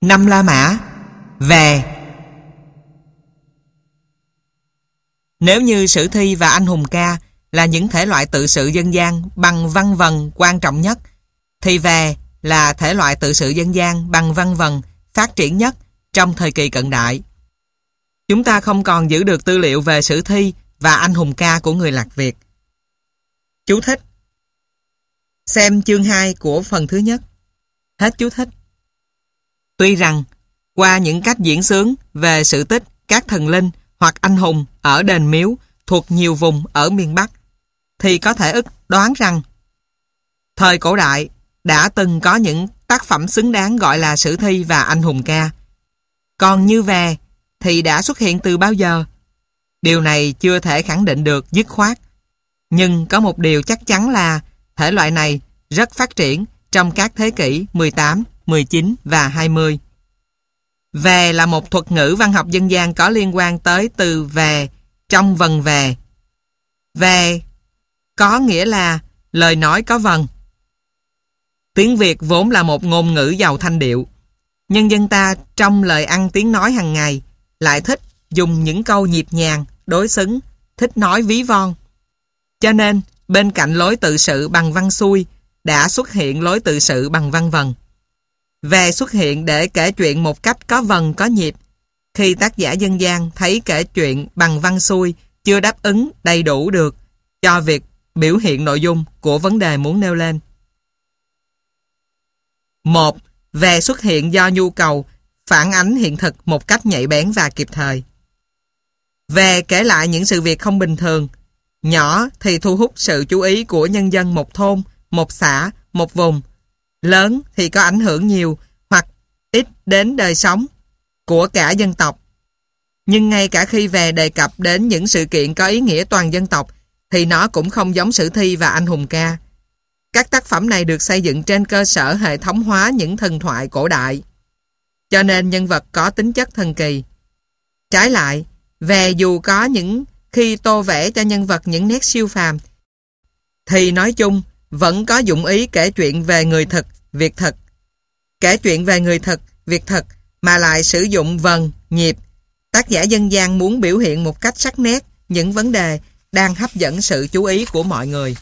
Năm La Mã. Về. Nếu như sử thi và anh hùng ca là những thể loại tự sự dân gian bằng văn vần quan trọng nhất, thì về là thể loại tự sự dân gian bằng văn vần phát triển nhất trong thời kỳ cận đại. Chúng ta không còn giữ được tư liệu về sử thi và anh hùng ca của người Lạc Việt. Chú thích: xem chương 2 của phần thứ nhất. Hết chú thích. Tuy rằng, qua những cách diễn xướng về sự tích các thần linh hoặc anh hùng ở đền miếu thuộc nhiều vùng ở miền Bắc, thì có thể ức đoán rằng thời cổ đại đã từng có những tác phẩm xứng đáng gọi là sử thi và anh hùng ca. Còn như về thì đã xuất hiện từ bao giờ? Điều này chưa thể khẳng định được dứt khoát. Nhưng có một điều chắc chắn là thể loại này rất phát triển trong các thế kỷ 18, 19 và 20. Về là một thuật ngữ văn học dân gian có liên quan tới từ về trong vần về. Về có nghĩa là lời nói có vần. Tiếng Việt vốn là một ngôn ngữ giàu thanh điệu. Nhân dân ta trong lời ăn tiếng nói hàng ngày lại thích dùng những câu nhịp nhàng, đối xứng, thích nói ví von. Cho nên, bên cạnh lối tự sự bằng văn xuôi, đã xuất hiện lối tự sự bằng văn vần. Về xuất hiện để kể chuyện một cách có vần có nhịp, khi tác giả dân gian thấy kể chuyện bằng văn xuôi chưa đáp ứng đầy đủ được cho việc biểu hiện nội dung của vấn đề muốn nêu lên. 1. Về xuất hiện do nhu cầu phản ánh hiện thực một cách nhạy bén và kịp thời. Về kể lại những sự việc không bình thường, nhỏ thì thu hút sự chú ý của nhân dân một thôn, một xã, một vùng. Lớn thì có ảnh hưởng nhiều hoặc ít đến đời sống của cả dân tộc. Nhưng ngay cả khi về đề cập đến những sự kiện có ý nghĩa toàn dân tộc thì nó cũng không giống sử thi và anh hùng ca. Các tác phẩm này được xây dựng trên cơ sở hệ thống hóa những thần thoại cổ đại, cho nên nhân vật có tính chất thần kỳ. Trái lại, về dù có những khi tô vẽ cho nhân vật những nét siêu phàm, thì nói chung vẫn có dụng ý kể chuyện về người thực, việc thực. Kể chuyện về người thực, việc thực mà lại sử dụng vần, nhịp. Tác giả dân gian muốn biểu hiện một cách sắc nét những vấn đề đang hấp dẫn sự chú ý của mọi người.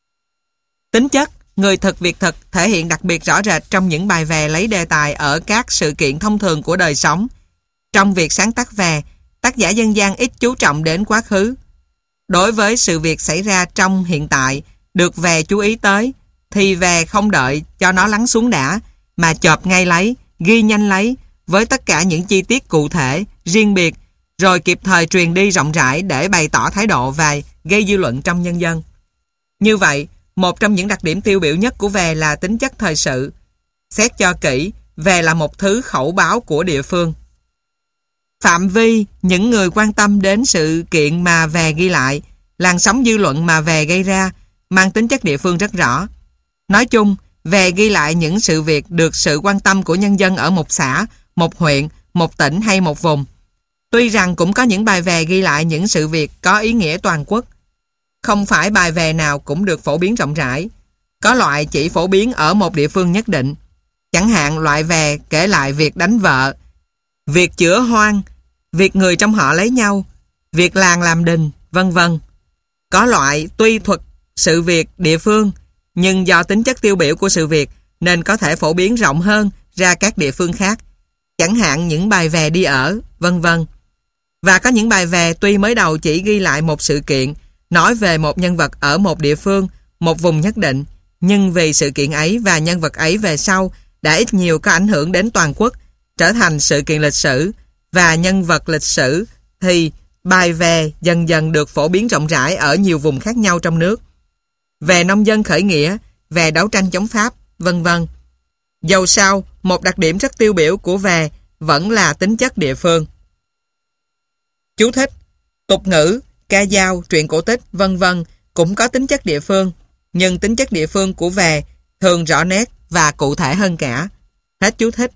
Tính chất người thực việc thực thể hiện đặc biệt rõ rệt trong những bài về lấy đề tài ở các sự kiện thông thường của đời sống. Trong việc sáng tác về, tác giả dân gian ít chú trọng đến quá khứ. Đối với sự việc xảy ra trong hiện tại được về chú ý tới, thì về không đợi cho nó lắng xuống đã, mà chộp ngay lấy, ghi nhanh lấy với tất cả những chi tiết cụ thể, riêng biệt, rồi kịp thời truyền đi rộng rãi để bày tỏ thái độ và gây dư luận trong nhân dân. Như vậy, một trong những đặc điểm tiêu biểu nhất của về là tính chất thời sự. Xét cho kỹ, về là một thứ khẩu báo của địa phương. Phạm vi những người quan tâm đến sự kiện mà về ghi lại, làn sóng dư luận mà về gây ra, mang tính chất địa phương rất rõ. Nói chung, về ghi lại những sự việc được sự quan tâm của nhân dân ở một xã, một huyện, một tỉnh hay một vùng. Tuy rằng cũng có những bài về ghi lại những sự việc có ý nghĩa toàn quốc. Không phải bài về nào cũng được phổ biến rộng rãi. Có loại chỉ phổ biến ở một địa phương nhất định. Chẳng hạn loại về kể lại việc đánh vợ, việc chữa hoang, việc người trong họ lấy nhau, việc làng làm đình, vân vân. Có loại tuy thuật sự việc địa phương, nhưng do tính chất tiêu biểu của sự việc nên có thể phổ biến rộng hơn ra các địa phương khác. Chẳng hạn những bài về đi ở, vân vân. Và có những bài về tuy mới đầu chỉ ghi lại một sự kiện, nói về một nhân vật ở một địa phương, một vùng nhất định, nhưng vì sự kiện ấy và nhân vật ấy về sau đã ít nhiều có ảnh hưởng đến toàn quốc, trở thành sự kiện lịch sử và nhân vật lịch sử, thì bài về dần dần được phổ biến rộng rãi ở nhiều vùng khác nhau trong nước. Về nông dân khởi nghĩa, về đấu tranh chống Pháp, vân vân. Dầu sao, một đặc điểm rất tiêu biểu của về vẫn là tính chất địa phương. Chú thích: tục ngữ, ca dao, truyện cổ tích, vân vân cũng có tính chất địa phương, nhưng tính chất địa phương của về thường rõ nét và cụ thể hơn cả. Hết chú thích.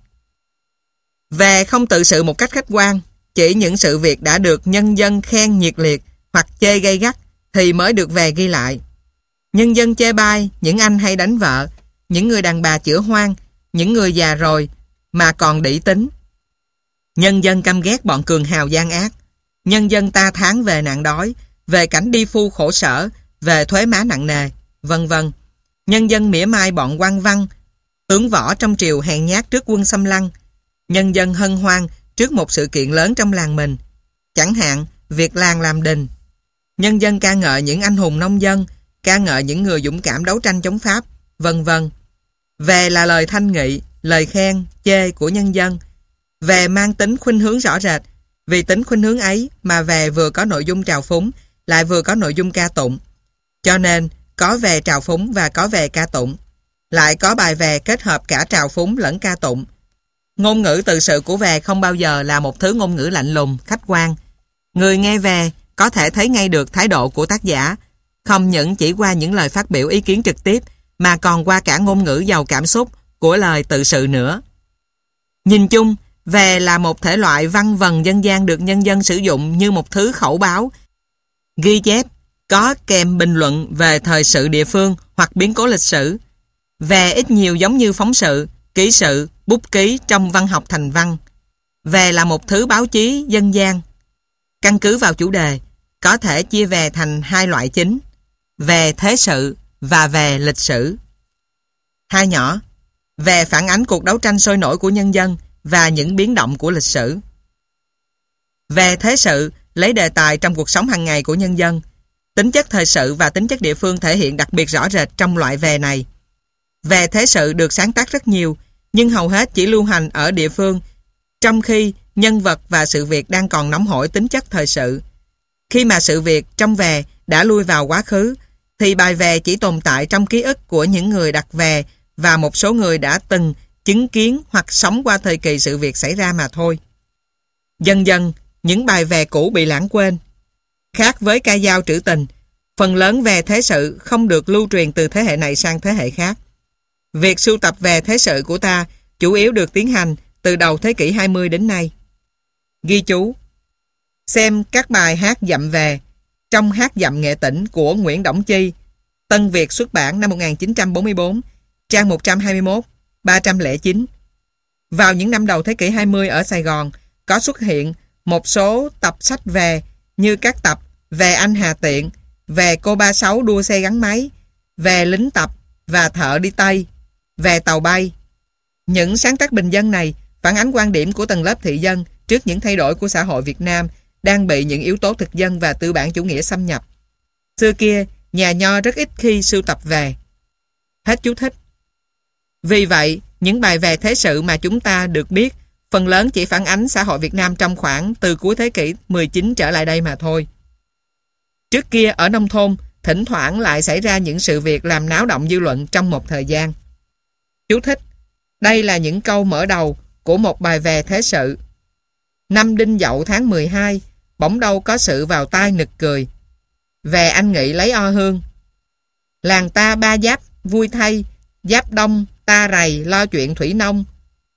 Về không tự sự một cách khách quan, chỉ những sự việc đã được nhân dân khen nhiệt liệt hoặc chê gay gắt thì mới được về ghi lại. Nhân dân chê bai những anh hay đánh vợ, những người đàn bà chữa hoang, những người già rồi, mà còn đĩ tính. Nhân dân căm ghét bọn cường hào gian ác. Nhân dân ta thán về nạn đói, về cảnh đi phu khổ sở, về thuế má nặng nề, vân vân. Nhân dân mỉa mai bọn quan văn, tướng võ trong triều hèn nhát trước quân xâm lăng. Nhân dân hân hoan trước một sự kiện lớn trong làng mình, chẳng hạn việc làng làm đình. Nhân dân ca ngợi những anh hùng nông dân, ca ngợi những người dũng cảm đấu tranh chống Pháp, vân vân. Về là lời thanh nghị, lời khen, chê của nhân dân. Về mang tính khuynh hướng rõ rệt. Vì tính khuynh hướng ấy mà về vừa có nội dung trào phúng, lại vừa có nội dung ca tụng. Cho nên có về trào phúng và có về ca tụng. Lại có bài về kết hợp cả trào phúng lẫn ca tụng. Ngôn ngữ tự sự của về không bao giờ là một thứ ngôn ngữ lạnh lùng, khách quan. Người nghe về có thể thấy ngay được thái độ của tác giả, không những chỉ qua những lời phát biểu ý kiến trực tiếp, mà còn qua cả ngôn ngữ giàu cảm xúc của lời tự sự nữa. Nhìn chung, về là một thể loại văn vần dân gian được nhân dân sử dụng như một thứ khẩu báo, ghi chép, có kèm bình luận về thời sự địa phương hoặc biến cố lịch sử. Về ít nhiều giống như phóng sự, ký sự, bút ký trong văn học thành văn. Về là một thứ báo chí dân gian. Căn cứ vào chủ đề, có thể chia về thành hai loại chính: về thế sự và về lịch sử. Hai nhỏ: về phản ánh cuộc đấu tranh sôi nổi của nhân dân và những biến động của lịch sử. Về thế sự lấy đề tài trong cuộc sống hàng ngày của nhân dân. Tính chất thời sự và tính chất địa phương thể hiện đặc biệt rõ rệt trong loại về này. Về thế sự được sáng tác rất nhiều, nhưng hầu hết chỉ lưu hành ở địa phương, trong khi nhân vật và sự việc đang còn nóng hổi tính chất thời sự. Khi mà sự việc trong về đã lui vào quá khứ, thì bài về chỉ tồn tại trong ký ức của những người đặt về và một số người đã từng chứng kiến hoặc sống qua thời kỳ sự việc xảy ra mà thôi. Dần dần, những bài về cũ bị lãng quên. Khác với ca dao trữ tình, phần lớn về thế sự không được lưu truyền từ thế hệ này sang thế hệ khác. Việc sưu tập về thế sự của ta chủ yếu được tiến hành từ đầu thế kỷ 20 đến nay. Ghi chú: xem các bài hát dặm về trong Hát dặm nghệ tỉnh của Nguyễn Đổng Chi, Tân Việt xuất bản năm 1944, trang 121, 309. Vào những năm đầu thế kỷ 20 ở Sài Gòn có xuất hiện một số tập sách về như các tập Về anh Hà Tiện, Về cô Ba Sáu đua xe gắn máy, Về lính tập và thợ đi Tây, Về tàu bay. Những sáng tác bình dân này phản ánh quan điểm của tầng lớp thị dân trước những thay đổi của xã hội Việt Nam đang bị những yếu tố thực dân và tư bản chủ nghĩa xâm nhập. Xưa kia, nhà nho rất ít khi sưu tập về. Hết chú thích. Vì vậy, những bài về thế sự mà chúng ta được biết phần lớn chỉ phản ánh xã hội Việt Nam trong khoảng từ cuối thế kỷ 19 trở lại đây mà thôi. Trước kia ở nông thôn, thỉnh thoảng lại xảy ra những sự việc làm náo động dư luận trong một thời gian. Chú thích: đây là những câu mở đầu của một bài về thế sự. Năm Đinh Dậu tháng 12, bỗng đâu có sự vào tai nực cười. Về anh Nghị lấy o hương. Làng ta ba giáp vui thay, giáp đông ta rầy lo chuyện thủy nông.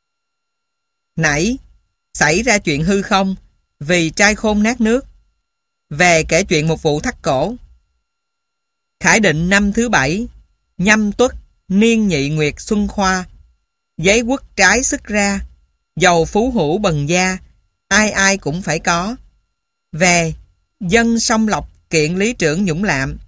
Nãy xảy ra chuyện hư không, vì trai khôn nát nước. Về kể chuyện một vụ thắt cổ. Khải Định năm thứ 7, Nhâm Tuất, niên nhị nguyệt xuân khoa. Giấy quất trái sức ra, giàu phú hữu bần gia, ai ai cũng phải có. Về dân sông Lộc kiện lý trưởng Nhũng Lạm.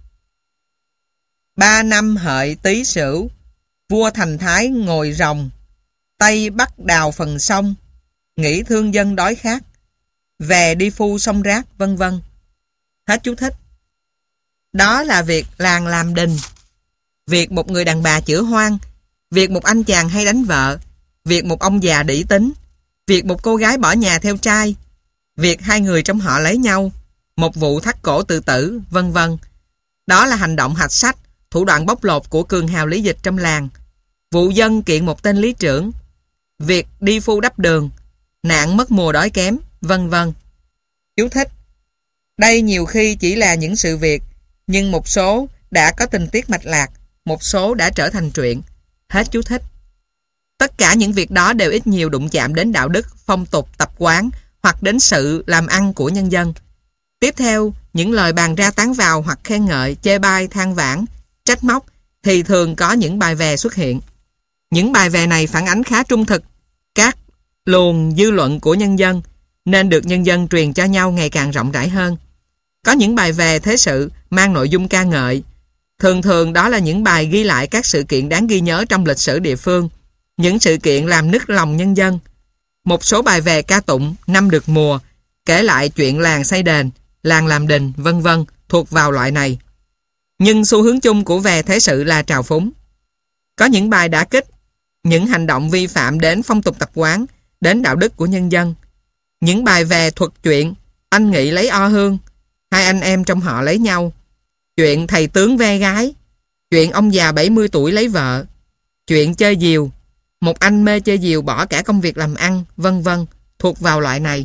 3 năm hợi Tý Sửu, vua Thành Thái ngồi rồng, Tây Bắc đào phần sông, nghĩ thương dân đói khát. Về đi phu sông rác, vân vân. Hết chú thích. Đó là việc làng làm đình, việc một người đàn bà chữa hoang, việc một anh chàng hay đánh vợ, việc một ông già đĩ tính, việc một cô gái bỏ nhà theo trai, việc hai người trong họ lấy nhau, một vụ thắt cổ tự tử, vân vân. Đó là hành động hạch sách, thủ đoạn bóc lột của cường hào lý dịch trong làng, vụ dân kiện một tên lý trưởng, việc đi phu đắp đường, nạn mất mùa đói kém, vân vân. Chú thích: đây nhiều khi chỉ là những sự việc, nhưng một số đã có tình tiết mạch lạc, một số đã trở thành truyện. Hết chú thích. Tất cả những việc đó đều ít nhiều đụng chạm đến đạo đức, phong tục, tập quán hoặc đến sự làm ăn của nhân dân. Tiếp theo, những lời bàn ra tán vào hoặc khen ngợi, chê bai, than vãn, trách móc thì thường có những bài về xuất hiện. Những bài về này phản ánh khá trung thực các luồng dư luận của nhân dân, nên được nhân dân truyền cho nhau ngày càng rộng rãi hơn. Có những bài về thế sự mang nội dung ca ngợi. Thường thường đó là những bài ghi lại các sự kiện đáng ghi nhớ trong lịch sử địa phương, những sự kiện làm nức lòng nhân dân. Một số bài về ca tụng năm được mùa, kể lại chuyện làng xây đền, làng làm đình, vân vân thuộc vào loại này. Nhưng xu hướng chung của về thế sự là trào phúng. Có những bài đả kích những hành động vi phạm đến phong tục tập quán, đến đạo đức của nhân dân. Những bài về thuật chuyện anh Nghị lấy o hương, hai anh em trong họ lấy nhau, chuyện thầy tướng ve gái, chuyện ông già 70 tuổi lấy vợ, chuyện chơi diều, một anh mê chơi diều bỏ cả công việc làm ăn, vân vân thuộc vào loại này.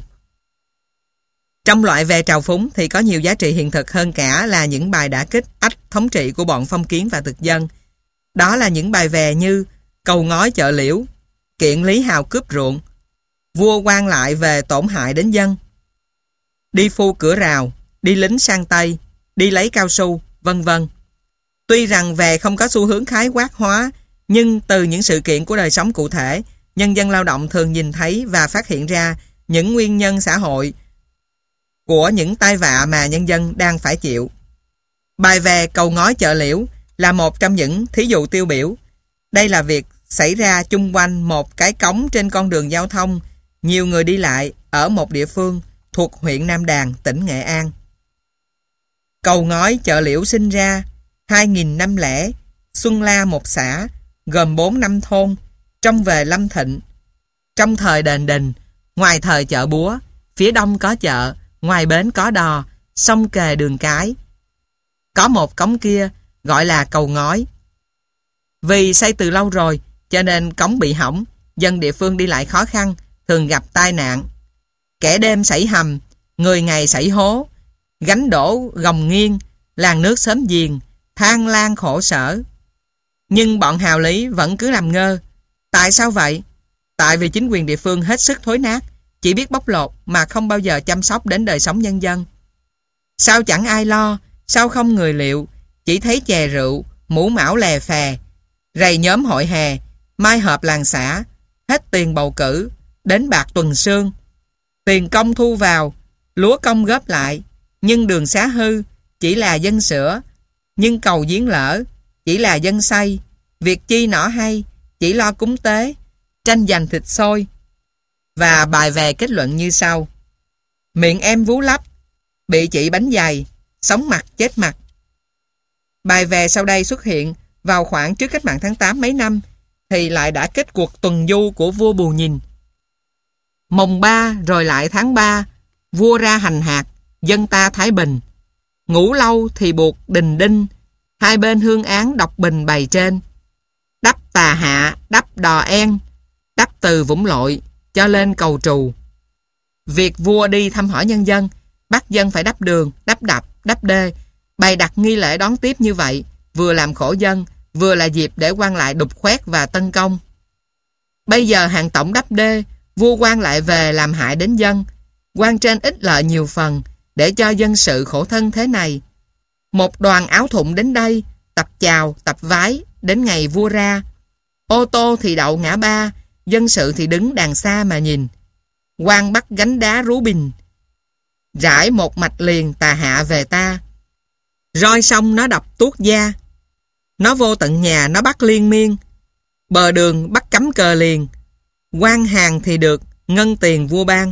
Trong loại về trào phúng thì có nhiều giá trị hiện thực hơn cả là những bài đả kích ách thống trị của bọn phong kiến và thực dân. Đó là những bài về như Cầu ngói chợ liễu, kiện Lý Hào cướp ruộng, vua quan lại về tổn hại đến dân, đi phu cửa rào, đi lính sang Tây, đi lấy cao su, vân vân. Tuy rằng về không có xu hướng khái quát hóa, nhưng từ những sự kiện của đời sống cụ thể, nhân dân lao động thường nhìn thấy và phát hiện ra những nguyên nhân xã hội của những tai vạ mà nhân dân đang phải chịu. Bài về Cầu ngói chợ liễu là một trong những thí dụ tiêu biểu. Đây là việc xảy ra chung quanh một cái cống trên con đường giao thông, nhiều người đi lại ở một địa phương thuộc huyện Nam Đàn, tỉnh Nghệ An. Cầu ngói chợ liễu sinh ra 2000 năm lẻ, Xuân La một xã, gồm 4 năm thôn, trong về Lâm Thịnh. Trong thời đền đình, ngoài thời chợ búa, phía đông có chợ, ngoài bến có đò, sông kề đường cái. Có một cống kia gọi là cầu ngói. Vì xây từ lâu rồi, cho nên cống bị hỏng, dân địa phương đi lại khó khăn, thường gặp tai nạn. Kẻ đêm xảy hầm, người ngày xảy hố, gánh đổ gồng nghiêng, làng nước xóm giềng, than lan khổ sở. Nhưng bọn hào lý vẫn cứ làm ngơ. Tại sao vậy? Tại vì chính quyền địa phương hết sức thối nát, chỉ biết bóc lột mà không bao giờ chăm sóc đến đời sống nhân dân. Sao chẳng ai lo, sao không người liệu, chỉ thấy chè rượu, mũ mão lè phè, rầy nhóm hội hè, mai họp làng xã, hết tiền bầu cử, đến bạc tuần sương. Tiền công thu vào, lúa công góp lại, nhưng đường xá hư, chỉ là dân sửa, nhưng cầu giếng lỡ, chỉ là dân xây, việc chi nỏ hay, chỉ lo cúng tế, tranh giành thịt xôi. Và bài về kết luận như sau: miệng em vú lấp, bị chị bánh dày, sống mặt chết mặt. Bài về sau đây xuất hiện vào khoảng trước cách mạng tháng 8 mấy năm, thì lại đã kết cuộc tuần du của vua Bù Nhìn. Mồng 3 rồi lại tháng 3, vua ra hành hạt, dân ta thái bình. Ngủ lâu thì buộc đình đinh, hai bên hương án đọc bình bày trên. Đắp Tà Hạ, đắp Đò En, đắp từ Vũng Lội, cho lên cầu Trù. Việc vua đi thăm hỏi nhân dân, bắt dân phải đắp đường, đắp đập, đắp đê, bày đặt nghi lễ đón tiếp như vậy, vừa làm khổ dân, vừa là dịp để quan lại đục khoét và tấn công. Bây giờ hàng tổng đắp đê, vua quan lại về làm hại đến dân, quan trên ít lợi nhiều phần, để cho dân sự khổ thân thế này. Một đoàn áo thụng đến đây, tập chào, tập vái, đến ngày vua ra. Ô tô thì đậu ngã ba, dân sự thì đứng đàng xa mà nhìn. Quan bắt gánh đá rú bình, rải một mạch liền Tà Hạ về ta. Roi xong nó đập tuốt da, nó vô tận nhà nó bắt liên miên. Bờ đường bắt cắm cờ liền, quan hàng thì được ngân tiền vua ban.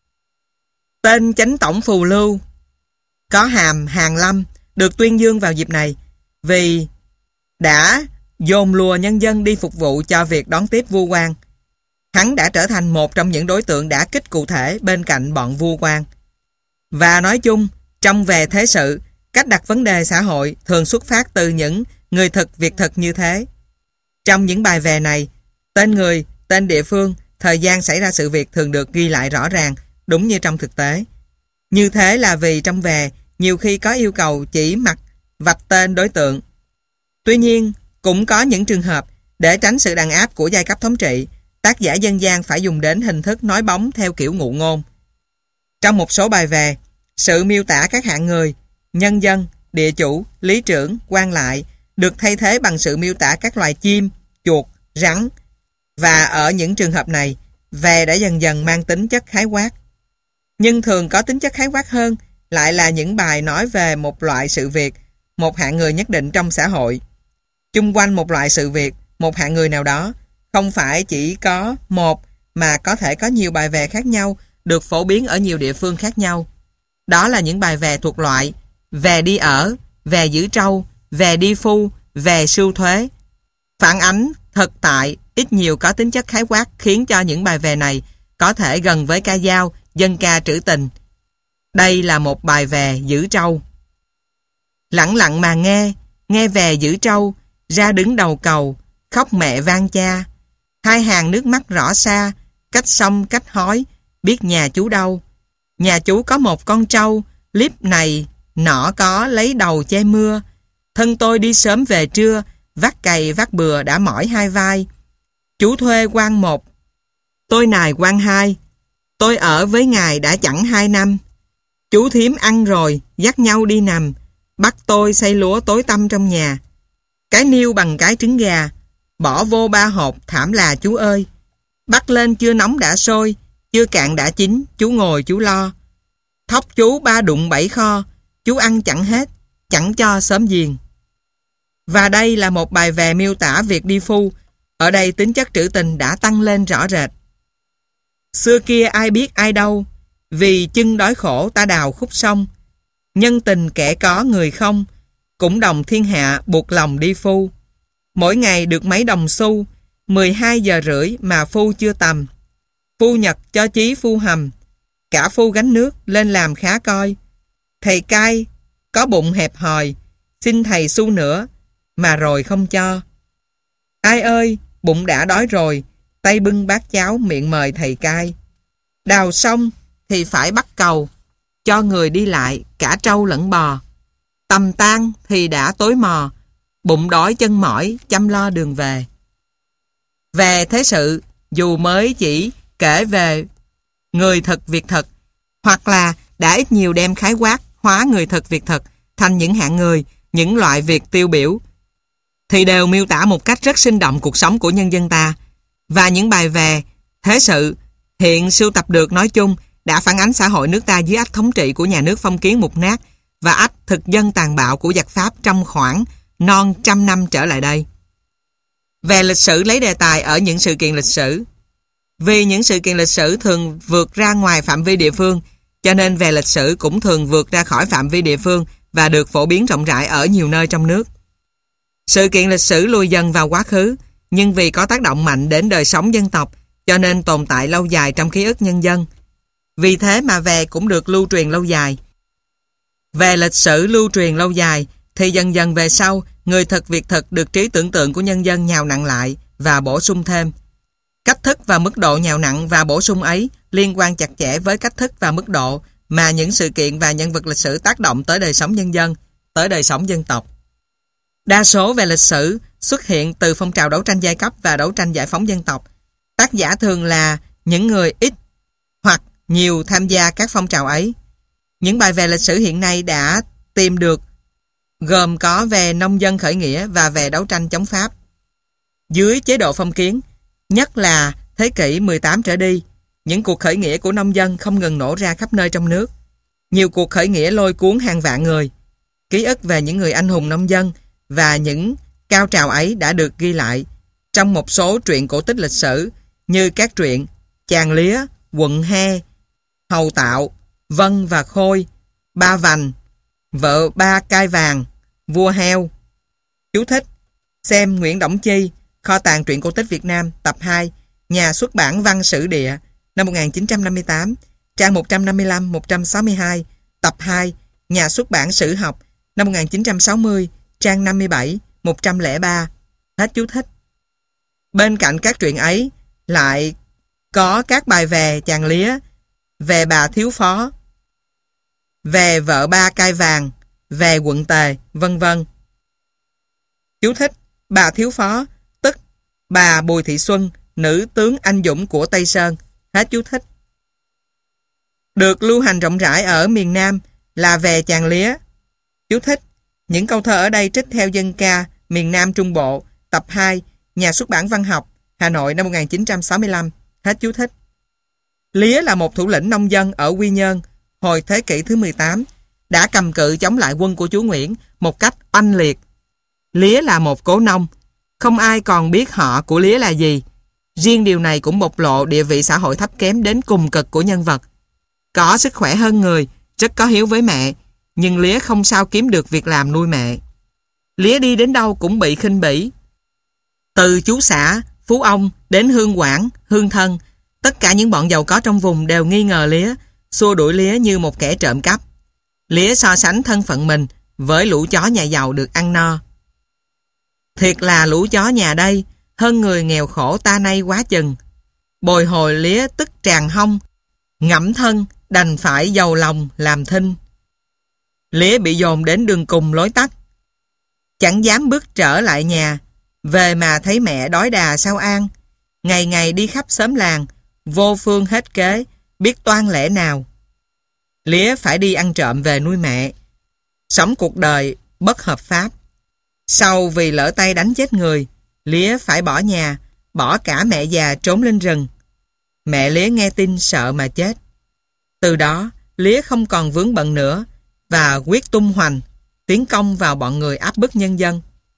Tên chánh tổng phù lưu có hàm Hàn Lâm được tuyên dương vào dịp này, vì đã dồn lùa nhân dân đi phục vụ cho việc đón tiếp vua quan. Hắn đã trở thành một trong những đối tượng đả kích cụ thể bên cạnh bọn vua quan. Và nói chung, trong về thế sự, cách đặt vấn đề xã hội thường xuất phát từ những người thực việc thực như thế. Trong những bài về này, tên người, tên địa phương, thời gian xảy ra sự việc thường được ghi lại rõ ràng, đúng như trong thực tế. Như thế là vì trong về nhiều khi có yêu cầu chỉ mặc vạch tên đối tượng. Tuy nhiên, cũng có những trường hợp để tránh sự đàn áp của giai cấp thống trị, tác giả dân gian phải dùng đến hình thức nói bóng theo kiểu ngụ ngôn. Trong một số bài về, sự miêu tả các hạng người, nhân dân, địa chủ, lý trưởng, quan lại được thay thế bằng sự miêu tả các loài chim, chuột, rắn. Và ở những trường hợp này, Về đã dần dần mang tính chất khái quát. Nhưng thường có tính chất khái quát hơn lại là những bài nói về một loại sự việc, một hạng người nhất định trong xã hội. Chung quanh một loại sự việc, một hạng người nào đó, không phải chỉ có một mà có thể có nhiều bài về khác nhau được phổ biến ở nhiều địa phương khác nhau. Đó là những bài về thuộc loại về đi ở, về giữ trâu, về đi phu, về sưu thuế. Phản ánh thực tại ít nhiều có tính chất khái quát khiến cho những bài về này có thể gần với ca dao, dân ca trữ tình. Đây là một bài về giữ trâu. Lặng lặng mà nghe về giữ trâu, ra đứng đầu cầu, khóc mẹ vang cha. Hai hàng nước mắt rõ xa, cách sông cách hói, biết nhà chú đâu. Nhà chú có một con trâu, liếp này, nọ có lấy đầu che mưa. Thân tôi đi sớm về trưa, vác cày vác bừa đã mỏi hai vai. Chú thuê quan một, tôi nài quan hai. Tôi ở với ngài đã chẳng 2 năm. Chú thím ăn rồi, dắt nhau đi nằm. Bắt tôi xay lúa tối tăm trong nhà. Cái niêu bằng cái trứng gà, bỏ vô 3 hộp thảm là chú ơi. Bắt lên chưa nóng đã sôi, chưa cạn đã chín, chú ngồi chú lo. Thóc chú 3 đụng 7 kho, chú ăn chẳng hết, chẳng cho sớm giềng. Và đây là một bài về miêu tả việc đi phu. Ở đây tính chất trữ tình đã tăng lên rõ rệt. Xưa kia ai biết ai đâu, vì chân đói khổ ta đào khúc sông. Nhân tình kẻ có người không, cũng đồng thiên hạ buộc lòng đi phu. Mỗi ngày được mấy đồng xu, 12 giờ rưỡi mà phu chưa tầm. Phu nhật cho chí phu hầm, cả phu gánh nước lên làm khá coi. Thầy cai có bụng hẹp hòi, xin thầy xu nữa, mà rồi không cho. Ai ơi, bụng đã đói rồi, tay bưng bát cháo miệng mời thầy cai. Đào xong thì phải bắt cầu, cho người đi lại cả trâu lẫn bò. Tầm tan thì đã tối mò, bụng đói chân mỏi chăm lo đường về. Về thế sự, dù mới chỉ kể về người thật việc thật, hoặc là đã ít nhiều đem khái quát hóa người thật việc thật thành những hạng người, những loại việc tiêu biểu, thì đều miêu tả một cách rất sinh động cuộc sống của nhân dân ta. Và những bài về thế sự hiện sưu tập được nói chung đã phản ánh xã hội nước ta dưới ách thống trị của nhà nước phong kiến mục nát và ách thực dân tàn bạo của giặc Pháp trong khoảng non trăm năm trở lại đây. Về lịch sử lấy đề tài ở những sự kiện lịch sử. Vì những sự kiện lịch sử thường vượt ra ngoài phạm vi địa phương, cho nên về lịch sử cũng thường vượt ra khỏi phạm vi địa phương và được phổ biến rộng rãi ở nhiều nơi trong nước. Sự kiện lịch sử lùi dần vào quá khứ, nhưng vì có tác động mạnh đến đời sống dân tộc, cho nên tồn tại lâu dài trong ký ức nhân dân. Vì thế mà về cũng được lưu truyền lâu dài. Về lịch sử lưu truyền lâu dài, thì dần dần về sau, người thật việc thật được trí tưởng tượng của nhân dân nhào nặn lại và bổ sung thêm. Cách thức và mức độ nhào nặn và bổ sung ấy liên quan chặt chẽ với cách thức và mức độ mà những sự kiện và nhân vật lịch sử tác động tới đời sống nhân dân, tới đời sống dân tộc. Đa số về lịch sử xuất hiện từ phong trào đấu tranh giai cấp và đấu tranh giải phóng dân tộc. Tác giả thường là những người ít hoặc nhiều tham gia các phong trào ấy. Những bài về lịch sử hiện nay đã tìm được gồm có về nông dân khởi nghĩa và về đấu tranh chống Pháp. Dưới chế độ phong kiến, nhất là thế kỷ 18 trở đi, những cuộc khởi nghĩa của nông dân không ngừng nổ ra khắp nơi trong nước. Nhiều cuộc khởi nghĩa lôi cuốn hàng vạn người. Ký ức về những người anh hùng nông dân và những cao trào ấy đã được ghi lại trong một số truyện cổ tích lịch sử như các truyện Chàng Lía, Quận He, Hầu Tạo, Vân và Khôi, Ba Vành, Vợ Ba Cai Vàng, Vua Heo. Chú thích: xem Nguyễn Đổng Chi, Kho tàng truyện cổ tích Việt Nam, tập 2, Nhà xuất bản Văn Sử Địa, năm 1958, trang 155-162, tập 2, Nhà xuất bản Sử học, năm 1960, trang 57, 103. Hết chú thích. Bên cạnh các truyện ấy, lại có các bài về Chàng Lía, về bà Thiếu Phó, về Vợ Ba Cai Vàng, về Quận Tề, vân vân. Chú thích: bà Thiếu Phó, tức bà Bùi Thị Xuân, nữ tướng anh dũng của Tây Sơn. Hết chú thích. Được lưu hành rộng rãi ở miền Nam là về Chàng Lía. Chú thích: những câu thơ ở đây trích theo dân ca miền Nam Trung Bộ, tập 2, Nhà xuất bản Văn học, Hà Nội năm 1965. Hết chú thích. Lía là một thủ lĩnh nông dân ở Quy Nhơn hồi thế kỷ thứ 18, đã cầm cự chống lại quân của chúa Nguyễn một cách oanh liệt. Lía là một cố nông, không ai còn biết họ của Lía là gì. Riêng điều này cũng bộc lộ địa vị xã hội thấp kém đến cùng cực của nhân vật. Có sức khỏe hơn người, rất có hiếu với mẹ, nhưng Lía không sao kiếm được việc làm nuôi mẹ. Lía đi đến đâu cũng bị khinh bỉ. Từ chú xã, Phú Ông đến Hương Quảng, Hương Thân, tất cả những bọn giàu có trong vùng đều nghi ngờ Lía, xua đuổi Lía như một kẻ trộm cắp. Lía so sánh thân phận mình với lũ chó nhà giàu được ăn no. Thiệt là lũ chó nhà đây hơn người nghèo khổ ta nay quá chừng. Bồi hồi Lía tức tràn hông, ngẫm thân đành phải giàu lòng làm thinh. Lía bị dồn đến đường cùng lối tắt, chẳng dám bước trở lại nhà. Về mà thấy mẹ đói đà sao an, ngày ngày đi khắp xóm làng, vô phương hết kế, biết toan lẽ nào. Lía phải đi ăn trộm về nuôi mẹ, sống cuộc đời bất hợp pháp. Sau vì lỡ tay đánh chết người, Lía phải bỏ nhà, bỏ cả mẹ già trốn lên rừng. Mẹ Lía nghe tin sợ mà chết. Từ đó, Lía không còn vướng bận nữa và quyết tung hoành, tiến công vào bọn người áp bức nhân dân.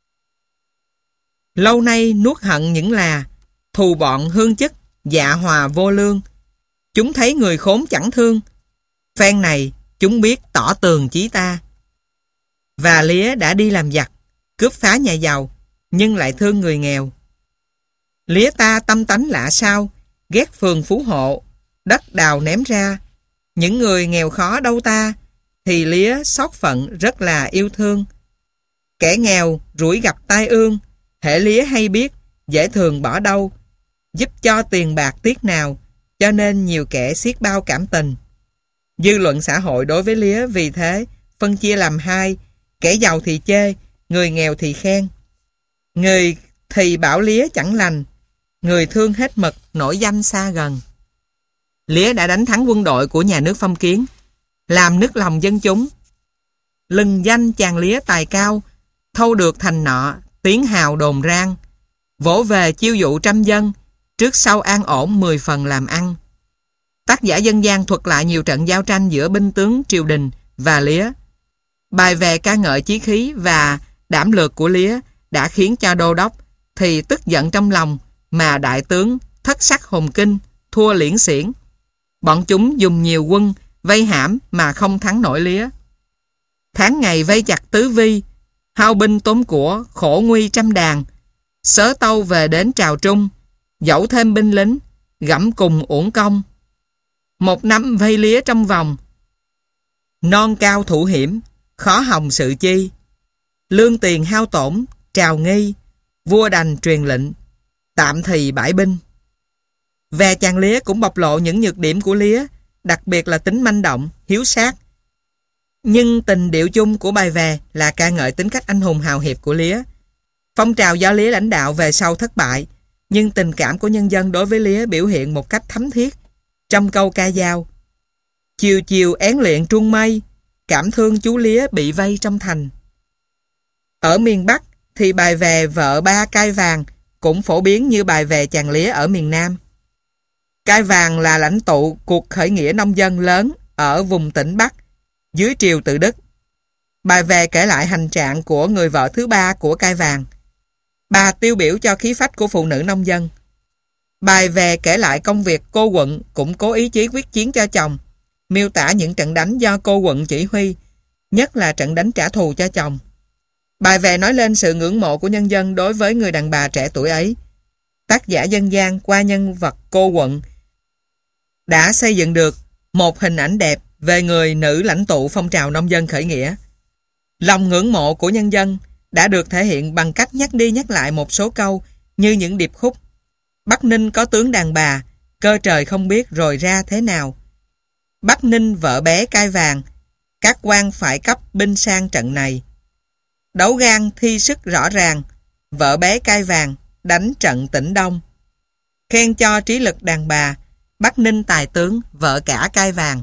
Lâu nay nuốt hận những là thù bọn hương chức, dạ hòa vô lương. Chúng thấy người khốn chẳng thương, phen này chúng biết tỏ tường chí ta. Và Lía đã đi làm giặc, cướp phá nhà giàu, nhưng lại thương người nghèo. Lía ta tâm tánh lạ sao, ghét phường phú hộ, đất đào ném ra. Những người nghèo khó đâu ta, thì Lía xót phận rất là yêu thương. Kẻ nghèo rủi gặp tai ương, hễ Lía hay biết, dễ thường bỏ đâu, giúp cho tiền bạc tiếc nào, cho nên nhiều kẻ xiết bao cảm tình. Dư luận xã hội đối với Lía vì thế phân chia làm hai, kẻ giàu thì chê, người nghèo thì khen. Người thì bảo Lía chẳng lành, người thương hết mực, nổi danh xa gần. Lía đã đánh thắng quân đội của nhà nước phong kiến, làm nức lòng dân chúng. Lừng danh chàng Lía tài cao, thâu được thành nọ, tiếng hào đồn rang, vỗ về chiêu dụ trăm dân, trước sau an ổn 10 phần làm ăn. Tác giả dân gian thuật lại nhiều trận giao tranh giữa binh tướng triều đình và Lía. Bài về ca ngợi chí khí và đảm lược của Lía đã khiến cho đô đốc thì tức giận trong lòng, mà đại tướng thất sắc hồn kinh, thua liễn xiển. Bọn chúng dùng nhiều quân vây hãm mà không thắng nổi Lía. Tháng ngày vây chặt tứ vi, hao binh tốn của, khổ nguy trăm đàn. Sớ tâu về đến Trào Trung, dẫu thêm binh lính, gẫm cùng uổng công. Một năm vây Lía trong vòng, non cao thủ hiểm, khó hòng sự chi. Lương tiền hao tổn, trào nghi, vua đành truyền lệnh, tạm thì bãi binh. Về chàng Lía cũng bộc lộ những nhược điểm của Lía, đặc biệt là tính manh động, hiếu sát. Nhưng tình điệu chung của bài về là ca ngợi tính cách anh hùng hào hiệp của Lía. Phong trào do Lía lãnh đạo về sau thất bại, nhưng tình cảm của nhân dân đối với Lía biểu hiện một cách thấm thiết trong câu ca dao: chiều chiều én liệng truông mây, cảm thương chú Lía bị vây trong thành. Ở miền Bắc thì bài về vợ ba cai vàng cũng phổ biến như bài về chàng Lía ở miền Nam. Cai vàng là lãnh tụ cuộc khởi nghĩa nông dân lớn ở vùng tỉnh Bắc dưới triều Tự Đức. Bài về kể lại hành trạng của người vợ thứ ba của cai vàng. Bà tiêu biểu cho khí phách của phụ nữ nông dân. Bài về kể lại công việc cô quận củng cố ý chí quyết chiến cho chồng, miêu tả những trận đánh do cô quận chỉ huy, nhất là trận đánh trả thù cho chồng. Bài về nói lên sự ngưỡng mộ của nhân dân đối với người đàn bà trẻ tuổi ấy. Tác giả dân gian qua nhân vật cô quận đã xây dựng được một hình ảnh đẹp về người nữ lãnh tụ phong trào nông dân khởi nghĩa. Lòng ngưỡng mộ của nhân dân đã được thể hiện bằng cách nhắc đi nhắc lại một số câu như những điệp khúc: Bắc Ninh có tướng đàn bà, cơ trời không biết rồi ra thế nào. Bắc Ninh vợ bé cai vàng, các quan phải cấp binh sang trận này. Đấu gan thi sức rõ ràng, vợ bé cai vàng đánh trận tỉnh Đông. Khen cho trí lực đàn bà, Bắc Ninh tài tướng vợ cả cai vàng.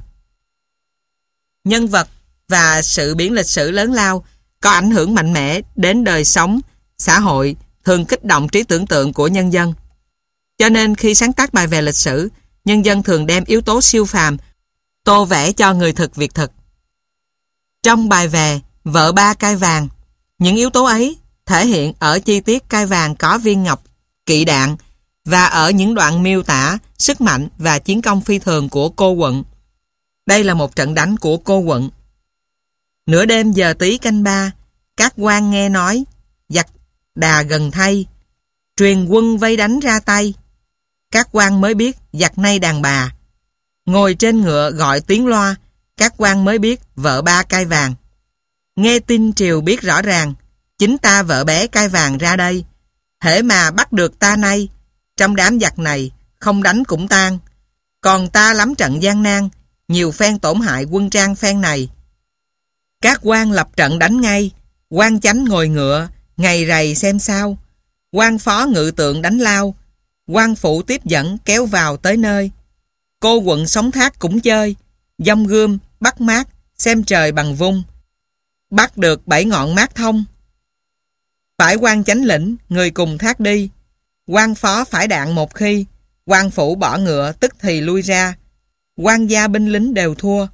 Nhân vật và sự biến lịch sử lớn lao có ảnh hưởng mạnh mẽ đến đời sống, xã hội, thường kích động trí tưởng tượng của nhân dân. Cho nên khi sáng tác bài về lịch sử, nhân dân thường đem yếu tố siêu phàm tô vẽ cho người thực việc thực. Trong bài về Vợ Ba Cai Vàng, những yếu tố ấy thể hiện ở chi tiết cai vàng có viên ngọc, kỵ đạn và ở những đoạn miêu tả sức mạnh và chiến công phi thường của cô quận. Đây là một trận đánh của cô quận. Nửa đêm giờ Tý canh 3, các quan nghe nói giặc đà gần thay, truyền quân vây đánh ra tay. Các quan mới biết giặc nay đàn bà. Ngồi trên ngựa gọi tiếng loa, các quan mới biết vợ ba cai vàng. Nghe tin triều biết rõ ràng, chính ta vợ bé cai vàng ra đây. Hễ mà bắt được ta nay, trong đám giặc này không đánh cũng tan. Còn ta lắm trận gian nan, nhiều phen tổn hại quân trang phen này. Các quan lập trận đánh ngay, quan chánh ngồi ngựa, ngày rày xem sao. Quan phó ngự tượng đánh lao, quan phụ tiếp dẫn kéo vào tới nơi. Cô quận sóng thác cũng chơi, dông gươm, bắt mát, xem trời bằng vung. Bắt được 7 ngọn mát thông. Phải quan chánh lĩnh, người cùng thác đi. Quan phó phải đạn một khi, quan phụ bỏ ngựa tức thì lui ra. Quan gia binh lính đều thua.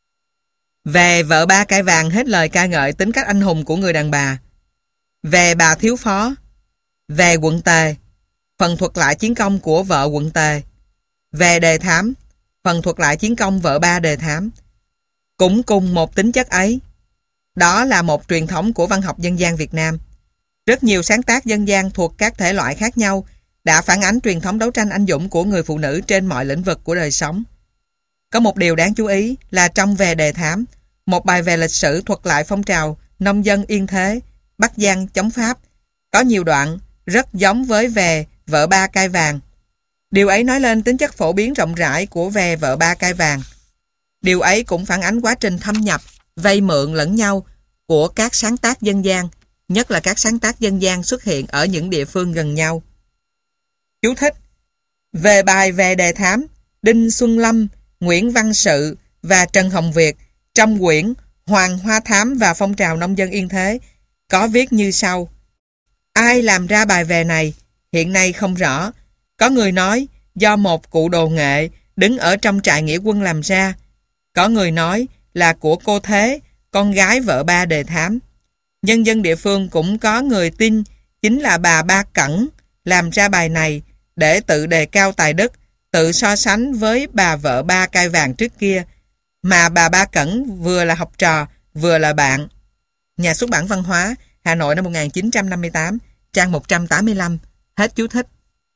Về vợ ba cai vàng hết lời ca ngợi tính cách anh hùng của người đàn bà. Về bà thiếu phó. Về quận Tề, phần thuật lại chiến công của vợ quận Tề. Về đề thám, phần thuật lại chiến công vợ ba đề thám. Cũng cùng một tính chất ấy. Đó là một truyền thống của văn học dân gian Việt Nam. Rất nhiều sáng tác dân gian thuộc các thể loại khác nhau đã phản ánh truyền thống đấu tranh anh dũng của người phụ nữ trên mọi lĩnh vực của đời sống. Có một điều đáng chú ý là trong Về đề thám, một bài về lịch sử thuật lại phong trào nông dân Yên Thế, Bắc Giang chống Pháp, có nhiều đoạn rất giống với Về vợ ba cai vàng. Điều ấy nói lên tính chất phổ biến rộng rãi của Về vợ ba cai vàng. Điều ấy cũng phản ánh quá trình thâm nhập, vay mượn lẫn nhau của các sáng tác dân gian, nhất là các sáng tác dân gian xuất hiện ở những địa phương gần nhau. Chú thích: về bài Về đề thám, Đinh Xuân Lâm, Nguyễn Văn Sự và Trần Hồng Việt trong quyển Hoàng Hoa Thám và Phong trào nông dân Yên Thế có viết như sau. Ai làm ra bài về này hiện nay không rõ. Có người nói do một cụ đồ nghệ đứng ở trong trại nghĩa quân làm ra. Có người nói là của cô Thế, con gái vợ ba đề thám. Nhân dân địa phương cũng có người tin chính là bà Ba Cẩn làm ra bài này để tự đề cao tài đức, tự so sánh với bà vợ ba cai vàng trước kia, mà bà Ba Cẩn vừa là học trò, vừa là bạn. Nhà xuất bản Văn hóa, Hà Nội năm 1958, trang 185, hết chú thích.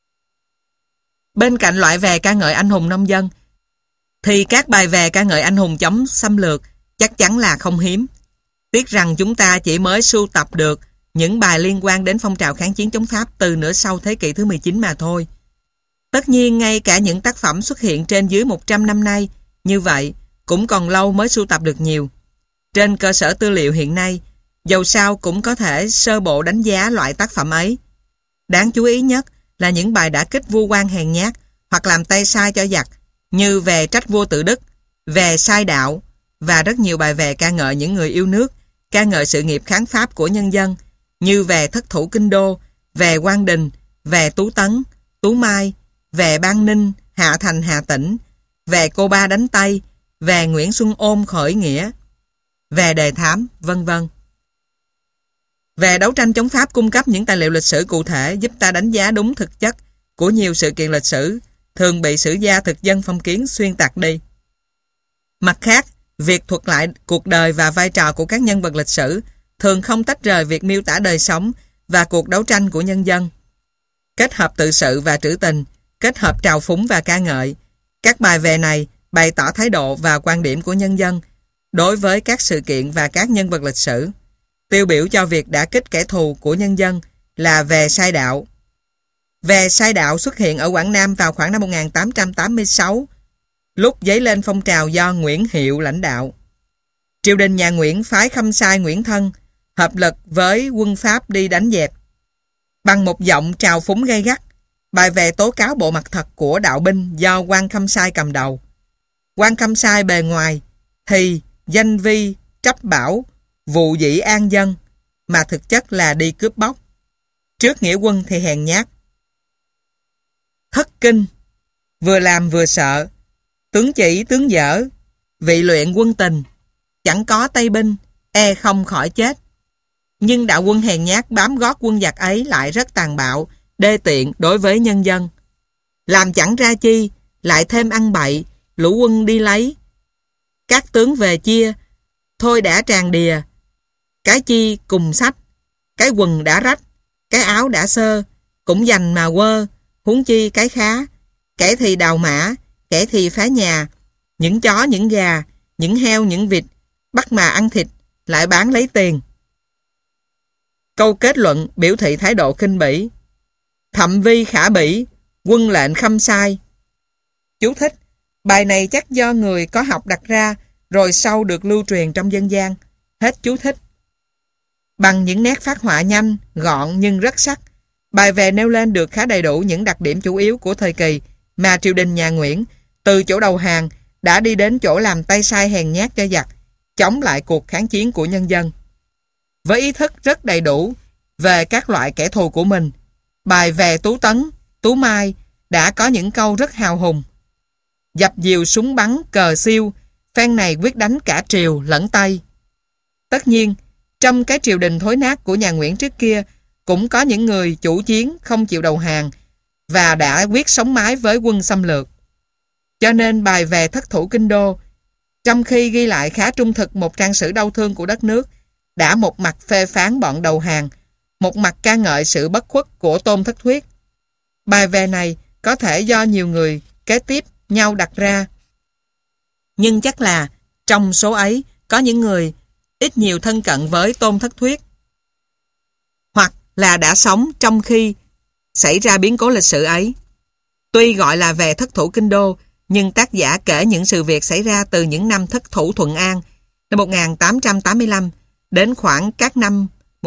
Bên cạnh loại về ca ngợi anh hùng nông dân, thì các bài về ca ngợi anh hùng chống xâm lược chắc chắn là không hiếm. Tiếc rằng chúng ta chỉ mới sưu tập được những bài liên quan đến phong trào kháng chiến chống Pháp từ nửa sau thế kỷ thứ 19 mà thôi. Tất nhiên ngay cả những tác phẩm xuất hiện trên dưới 100 năm nay như vậy cũng còn lâu mới sưu tập được nhiều. Trên cơ sở tư liệu hiện nay, dầu sao cũng có thể sơ bộ đánh giá loại tác phẩm ấy. Đáng chú ý nhất là những bài đã kích vua quan hèn nhát hoặc làm tay sai cho giặc, như Về trách vua tự đức, Về sai đạo, và rất nhiều bài về ca ngợi những người yêu nước, ca ngợi sự nghiệp kháng Pháp của nhân dân, như Về thất thủ kinh đô, Về Quang Đình, Về Tú Tấn, Tú Mai, Về Ban Ninh, Hạ Thành Hà Tĩnh, Về cô ba đánh Tây, Về Nguyễn Xuân Ôn khởi nghĩa, Về đề thám, vân vân. Về đấu tranh chống Pháp cung cấp những tài liệu lịch sử cụ thể giúp ta đánh giá đúng thực chất của nhiều sự kiện lịch sử thường bị sử gia thực dân phong kiến xuyên tạc đi. Mặt khác, việc thuật lại cuộc đời và vai trò của các nhân vật lịch sử thường không tách rời việc miêu tả đời sống và cuộc đấu tranh của nhân dân. Kết hợp tự sự và trữ tình, kết hợp trào phúng và ca ngợi, các bài về này bày tỏ thái độ và quan điểm của nhân dân đối với các sự kiện và các nhân vật lịch sử. Tiêu biểu cho việc đả kích kẻ thù của nhân dân là Về sai đạo. Về sai đạo xuất hiện ở Quảng Nam vào khoảng năm 1886, lúc dấy lên phong trào do Nguyễn Hiệu lãnh đạo. Triều đình nhà Nguyễn phái Khâm sai Nguyễn Thân hợp lực với quân Pháp đi đánh dẹp. Bằng một giọng trào phúng gay gắt, bài về tố cáo bộ mặt thật của đạo binh do quan Khâm sai cầm đầu. Quan Khâm sai bề ngoài thì danh vi, trách bảo, vụ dĩ an dân, mà thực chất là đi cướp bóc. Trước nghĩa quân thì hèn nhát. Thất kinh, vừa làm vừa sợ, tướng chỉ tướng dở, vị luyện quân tình, chẳng có Tây binh, e không khỏi chết. Nhưng đạo quân hèn nhát bám gót quân giặc ấy lại rất tàn bạo, đê tiện đối với nhân dân. Làm chẳng ra chi, lại thêm ăn bậy, lũ quân đi lấy. Các tướng về chia, thôi đã tràn đìa. Cái chi cùng sách, cái quần đã rách, cái áo đã sơ, cũng dành mà quơ, huống chi cái khá. Kẻ thì đào mã, kẻ thì phá nhà, những chó những gà, những heo những vịt, bắt mà ăn thịt, lại bán lấy tiền. Câu kết luận biểu thị thái độ khinh bỉ. Thậm vi khả bỉ, quân lệnh khâm sai. Chú thích: bài này chắc do người có học đặt ra, rồi sau được lưu truyền trong dân gian. Hết chú thích. Bằng những nét phác họa nhanh, gọn nhưng rất sắc, bài về nêu lên được khá đầy đủ những đặc điểm chủ yếu của thời kỳ mà triều đình nhà Nguyễn, từ chỗ đầu hàng đã đi đến chỗ làm tay sai hèn nhát cho giặc, chống lại cuộc kháng chiến của nhân dân. Với ý thức rất đầy đủ về các loại kẻ thù của mình, bài về Tú Tấn, Tú Mai đã có những câu rất hào hùng. Dập dìu súng bắn cờ siêu, phen này quyết đánh cả triều lẫn Tây. Tất nhiên, trong cái triều đình thối nát của nhà Nguyễn trước kia, cũng có những người chủ chiến không chịu đầu hàng và đã quyết sống mái với quân xâm lược. Cho nên bài về thất thủ kinh đô, trong khi ghi lại khá trung thực một trang sử đau thương của đất nước, đã một mặt phê phán bọn đầu hàng, một mặt ca ngợi sự bất khuất của Tôn Thất Thuyết. Bài về này có thể do nhiều người kế tiếp nhau đặt ra, nhưng chắc là trong số ấy có những người ít nhiều thân cận với Tôn Thất Thuyết, hoặc là đã sống trong khi xảy ra biến cố lịch sử ấy. Tuy gọi là về thất thủ kinh đô, nhưng tác giả kể những sự việc xảy ra từ những năm thất thủ Thuận An năm 1885 đến khoảng các năm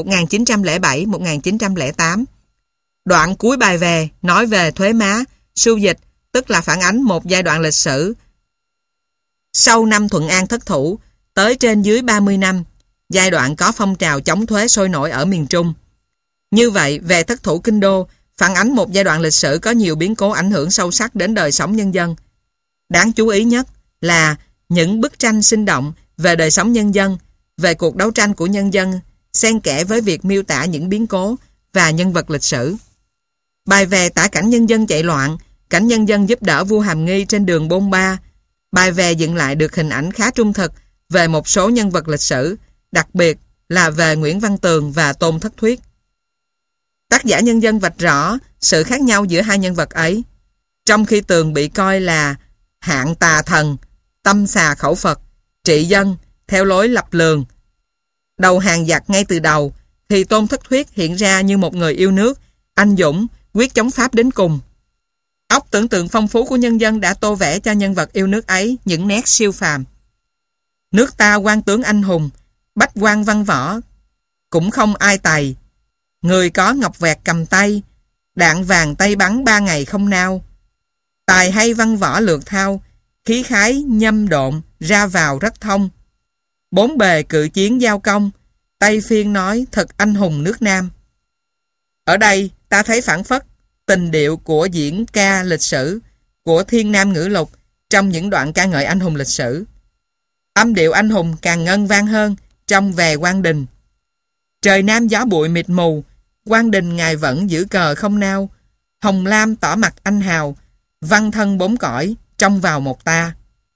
1907-1908. Đoạn cuối bài về nói về thuế má, sưu dịch, tức là phản ánh một giai đoạn lịch sử. Sau năm Thuận An thất thủ, tới trên dưới 30 năm, giai đoạn có phong trào chống thuế sôi nổi ở miền Trung. Như vậy, về thất thủ kinh đô phản ánh một giai đoạn lịch sử có nhiều biến cố ảnh hưởng sâu sắc đến đời sống nhân dân. Đáng chú ý nhất là những bức tranh sinh động về đời sống nhân dân, về cuộc đấu tranh của nhân dân, xen kẽ với việc miêu tả những biến cố và nhân vật lịch sử. Bài về tả cảnh nhân dân chạy loạn, cảnh nhân dân giúp đỡ vua Hàm Nghi trên đường bôn ba. Bài về dựng lại được hình ảnh khá trung thực về một số nhân vật lịch sử, đặc biệt là về Nguyễn Văn Tường và Tôn Thất Thuyết. Tác giả nhân dân vạch rõ sự khác nhau giữa hai nhân vật ấy. Trong khi Tường bị coi là hạng tà thần, tâm xà khẩu Phật, trị dân theo lối lập lường, đầu hàng giặc ngay từ đầu, thì Tôn Thất Thuyết hiện ra như một người yêu nước, anh dũng, quyết chống Pháp đến cùng. Óc tưởng tượng phong phú của nhân dân đã tô vẽ cho nhân vật yêu nước ấy những nét siêu phàm. Nước ta quan tướng anh hùng, bách quan văn võ, cũng không ai tày. Người có ngọc vẹt cầm tay, đạn vàng tay bắn 3 ngày không nao. Tài hay văn võ lược thao, khí khái nhâm độn, ra vào rất thông. Bốn bề cự chiến giao công, Tây Phiên nói thật anh hùng nước Nam. Ở đây ta thấy phản phất tình điệu của diễn ca lịch sử của Thiên Nam Ngữ Lục trong những đoạn ca ngợi anh hùng lịch sử. Âm điệu anh hùng càng ngân vang hơn trong về Quang Đình. Trời Nam gió bụi mịt mù, Quang Đình ngài vẫn giữ cờ không nao. Hồng Lam tỏ mặt anh hào, văn thân bốn cõi, trông vào một ta.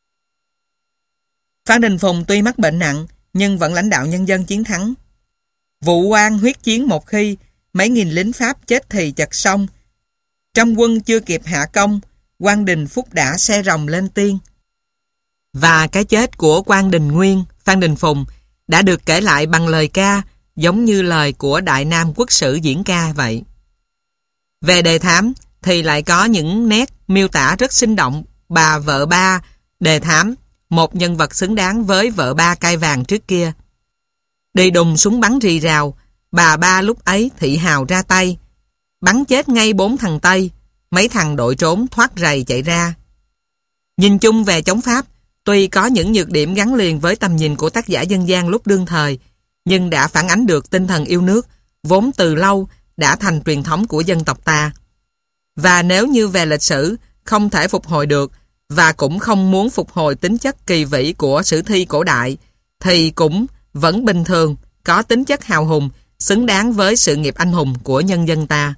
Phan Đình Phùng tuy mắc bệnh nặng, nhưng vẫn lãnh đạo nhân dân chiến thắng. Vụ Quan huyết chiến một khi, mấy nghìn lính Pháp chết thì chật sông. Trong quân chưa kịp hạ công, Quang Đình phúc đã xe rồng lên tiên. Và cái chết của Quang Đình Nguyên, Phan Đình Phùng đã được kể lại bằng lời ca, giống như lời của Đại Nam Quốc Sử diễn ca vậy. Về đề thám thì lại có những nét miêu tả rất sinh động bà vợ ba đề thám, một nhân vật xứng đáng với vợ ba cai vàng trước kia. Đi đùng súng bắn rì rào, bà ba lúc ấy thị hào ra tay, bắn chết ngay 4 thằng Tây, mấy thằng đội trốn thoát rầy chạy ra. Nhìn chung về chống Pháp, tuy có những nhược điểm gắn liền với tầm nhìn của tác giả dân gian lúc đương thời, nhưng đã phản ánh được tinh thần yêu nước, vốn từ lâu đã thành truyền thống của dân tộc ta. Và nếu như về lịch sử không thể phục hồi được và cũng không muốn phục hồi tính chất kỳ vĩ của sử thi cổ đại, thì cũng vẫn bình thường, có tính chất hào hùng, xứng đáng với sự nghiệp anh hùng của nhân dân ta.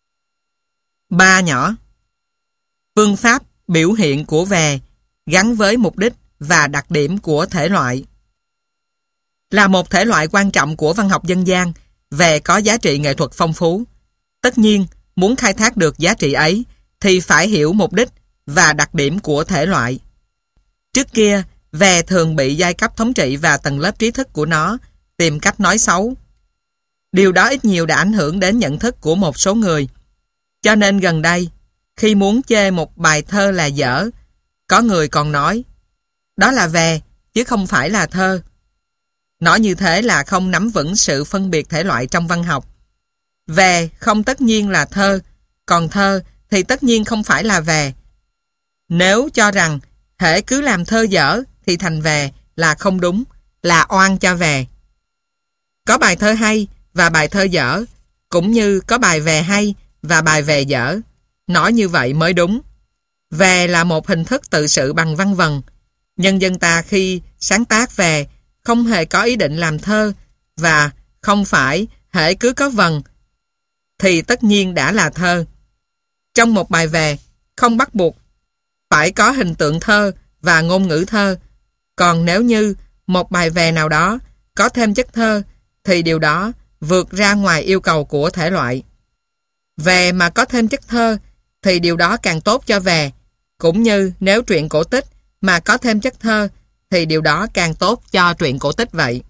3 nhỏ. Phương pháp biểu hiện của về gắn với mục đích và đặc điểm của thể loại. Là một thể loại quan trọng của văn học dân gian, về có giá trị nghệ thuật phong phú. Tất nhiên, muốn khai thác được giá trị ấy thì phải hiểu mục đích và đặc điểm của thể loại. Trước kia, về thường bị giai cấp thống trị và tầng lớp trí thức của nó tìm cách nói xấu. Điều đó ít nhiều đã ảnh hưởng đến nhận thức của một số người. Cho nên gần đây, khi muốn chê một bài thơ là dở, có người còn nói đó là về chứ không phải là thơ. Nói như thế là không nắm vững sự phân biệt thể loại trong văn học. Về không tất nhiên là thơ, còn thơ thì tất nhiên không phải là về. Nếu cho rằng hễ cứ làm thơ dở thì thành về là không đúng, là oan cho về. Có bài thơ hay và bài thơ dở, cũng như có bài về hay và bài về dở. Nói như vậy mới đúng. Về là một hình thức tự sự bằng văn vần. Nhân dân ta khi sáng tác về không hề có ý định làm thơ, và không phải hễ cứ có vần thì tất nhiên đã là thơ. Trong một bài về không bắt buộc phải có hình tượng thơ và ngôn ngữ thơ. Còn nếu như một bài về nào đó có thêm chất thơ thì điều đó vượt ra ngoài yêu cầu của thể loại. Về mà có thêm chất thơ thì điều đó càng tốt cho về, cũng như nếu truyện cổ tích mà có thêm chất thơ thì điều đó càng tốt cho truyện cổ tích vậy.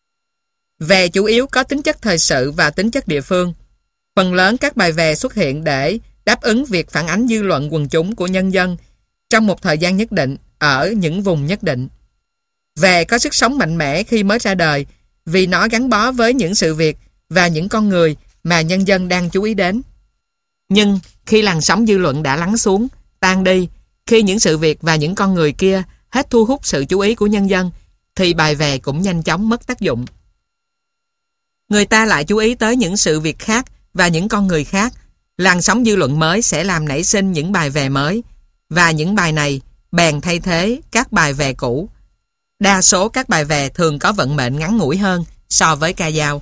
Về chủ yếu có tính chất thời sự và tính chất địa phương. Phần lớn các bài về xuất hiện để đáp ứng việc phản ánh dư luận quần chúng của nhân dân trong một thời gian nhất định, ở những vùng nhất định. Về có sức sống mạnh mẽ khi mới ra đời vì nó gắn bó với những sự việc và những con người mà nhân dân đang chú ý đến. Nhưng khi làn sóng dư luận đã lắng xuống, tan đi, khi những sự việc và những con người kia hết thu hút sự chú ý của nhân dân, thì bài về cũng nhanh chóng mất tác dụng. Người ta lại chú ý tới những sự việc khác và những con người khác. Làn sóng dư luận mới sẽ làm nảy sinh những bài về mới, và những bài này bèn thay thế các bài về cũ. Đa số các bài về thường có vận mệnh ngắn ngủi hơn so với ca dao.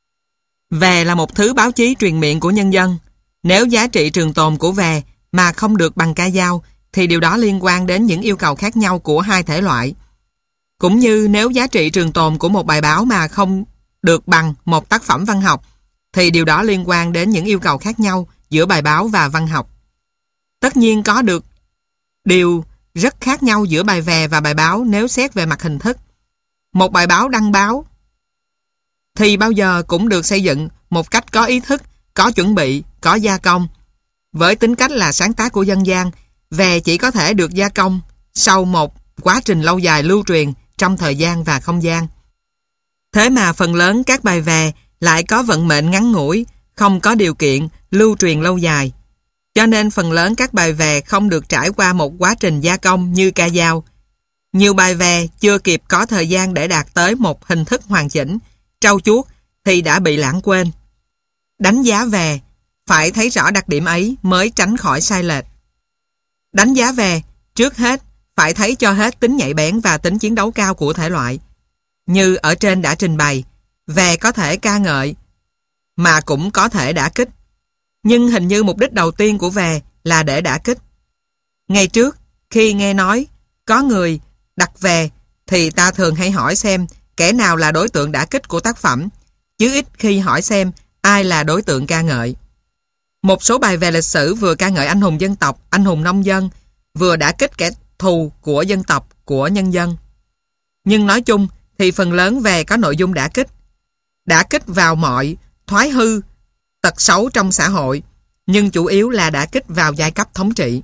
Về là một thứ báo chí truyền miệng của nhân dân. Nếu giá trị trường tồn của về mà không được bằng ca dao thì điều đó liên quan đến những yêu cầu khác nhau của hai thể loại. Cũng như nếu giá trị trường tồn của một bài báo mà không được bằng một tác phẩm văn học thì điều đó liên quan đến những yêu cầu khác nhau giữa bài báo và văn học. Tất nhiên có được điều rất khác nhau giữa bài về và bài báo nếu xét về mặt hình thức. Một bài báo đăng báo thì bao giờ cũng được xây dựng một cách có ý thức, có chuẩn bị, có gia công. Với tính cách là sáng tác của dân gian, về chỉ có thể được gia công sau một quá trình lâu dài lưu truyền trong thời gian và không gian. Thế mà phần lớn các bài về lại có vận mệnh ngắn ngủi, không có điều kiện lưu truyền lâu dài. Cho nên phần lớn các bài về không được trải qua một quá trình gia công như ca dao. Nhiều bài về chưa kịp có thời gian để đạt tới một hình thức hoàn chỉnh, trau chuốt thì đã bị lãng quên. Đánh giá về, phải thấy rõ đặc điểm ấy mới tránh khỏi sai lệch. Đánh giá về, trước hết phải thấy cho hết tính nhạy bén và tính chiến đấu cao của thể loại. Như ở trên đã trình bày, về có thể ca ngợi mà cũng có thể đả kích. Nhưng hình như mục đích đầu tiên của về là để đả kích. Ngày trước, khi nghe nói có người đặt về thì ta thường hay hỏi xem kẻ nào là đối tượng đả kích của tác phẩm, chứ ít khi hỏi xem ai là đối tượng ca ngợi. Một số bài về lịch sử vừa ca ngợi anh hùng dân tộc, anh hùng nông dân, vừa đả kích kẻ thù của dân tộc, của nhân dân. Nhưng nói chung thì phần lớn về có nội dung đả kích vào mọi thoái hư, tật xấu trong xã hội, nhưng chủ yếu là đả kích vào giai cấp thống trị.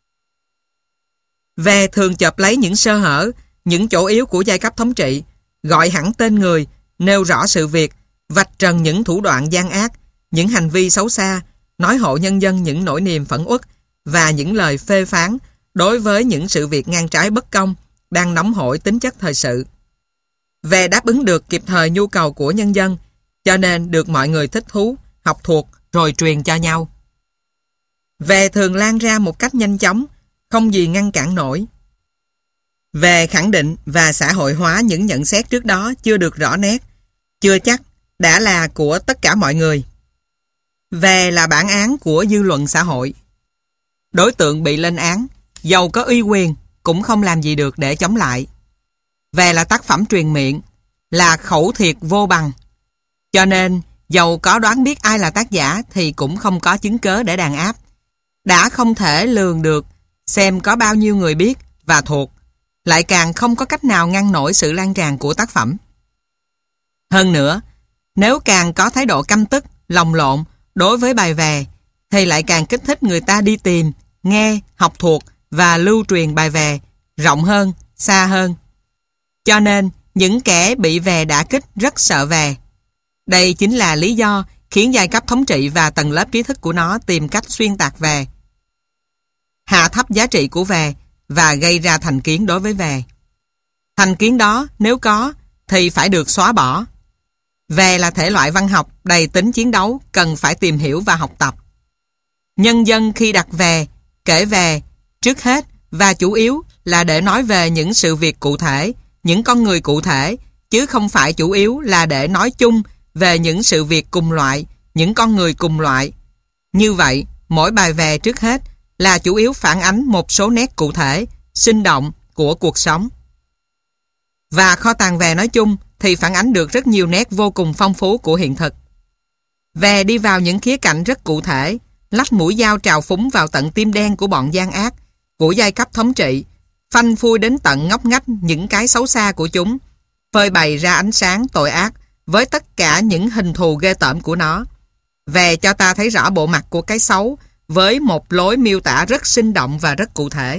Về thường chộp lấy những sơ hở, những chỗ yếu của giai cấp thống trị, gọi hẳn tên người, nêu rõ sự việc, vạch trần những thủ đoạn gian ác, những hành vi xấu xa, nói hộ nhân dân những nỗi niềm phẫn uất và những lời phê phán đối với những sự việc ngang trái bất công đang nóng hổi tính chất thời sự. Về đáp ứng được kịp thời nhu cầu của nhân dân, cho nên được mọi người thích thú, học thuộc rồi truyền cho nhau. Về thường lan ra một cách nhanh chóng, không gì ngăn cản nổi. Về khẳng định và xã hội hóa những nhận xét trước đó chưa được rõ nét, chưa chắc đã là của tất cả mọi người. Về là bản án của dư luận xã hội. Đối tượng bị lên án, dầu có uy quyền, cũng không làm gì được để chống lại. Về là tác phẩm truyền miệng, là khẩu thiệt vô bằng. Cho nên, dầu có đoán biết ai là tác giả thì cũng không có chứng cớ để đàn áp. Đã không thể lường được xem có bao nhiêu người biết và thuộc, lại càng không có cách nào ngăn nổi sự lan tràn của tác phẩm. Hơn nữa, nếu càng có thái độ căm tức, lồng lộn đối với bài về, thì lại càng kích thích người ta đi tìm, nghe, học thuộc và lưu truyền bài về rộng hơn, xa hơn. Cho nên, những kẻ bị về đả kích rất sợ về. Đây chính là lý do khiến giai cấp thống trị và tầng lớp trí thức của nó tìm cách xuyên tạc về, hạ thấp giá trị của về và gây ra thành kiến đối với về. Thành kiến đó nếu có thì phải được xóa bỏ. Về là thể loại văn học đầy tính chiến đấu, cần phải tìm hiểu và học tập. Nhân dân khi đặt về, kể về, trước hết và chủ yếu là để nói về những sự việc cụ thể, những con người cụ thể, chứ không phải chủ yếu là để nói chung về những sự việc cùng loại, những con người cùng loại. Như vậy, mỗi bài về trước hết là chủ yếu phản ánh một số nét cụ thể, sinh động của cuộc sống. Và kho tàng về nói chung thì phản ánh được rất nhiều nét vô cùng phong phú của hiện thực. Về đi vào những khía cạnh rất cụ thể, lách mũi dao trào phúng vào tận tim đen của bọn gian ác, của giai cấp thống trị, phanh phui đến tận ngóc ngách những cái xấu xa của chúng, phơi bày ra ánh sáng tội ác với tất cả những hình thù ghê tởm của nó. Về cho ta thấy rõ bộ mặt của cái xấu với một lối miêu tả rất sinh động và rất cụ thể.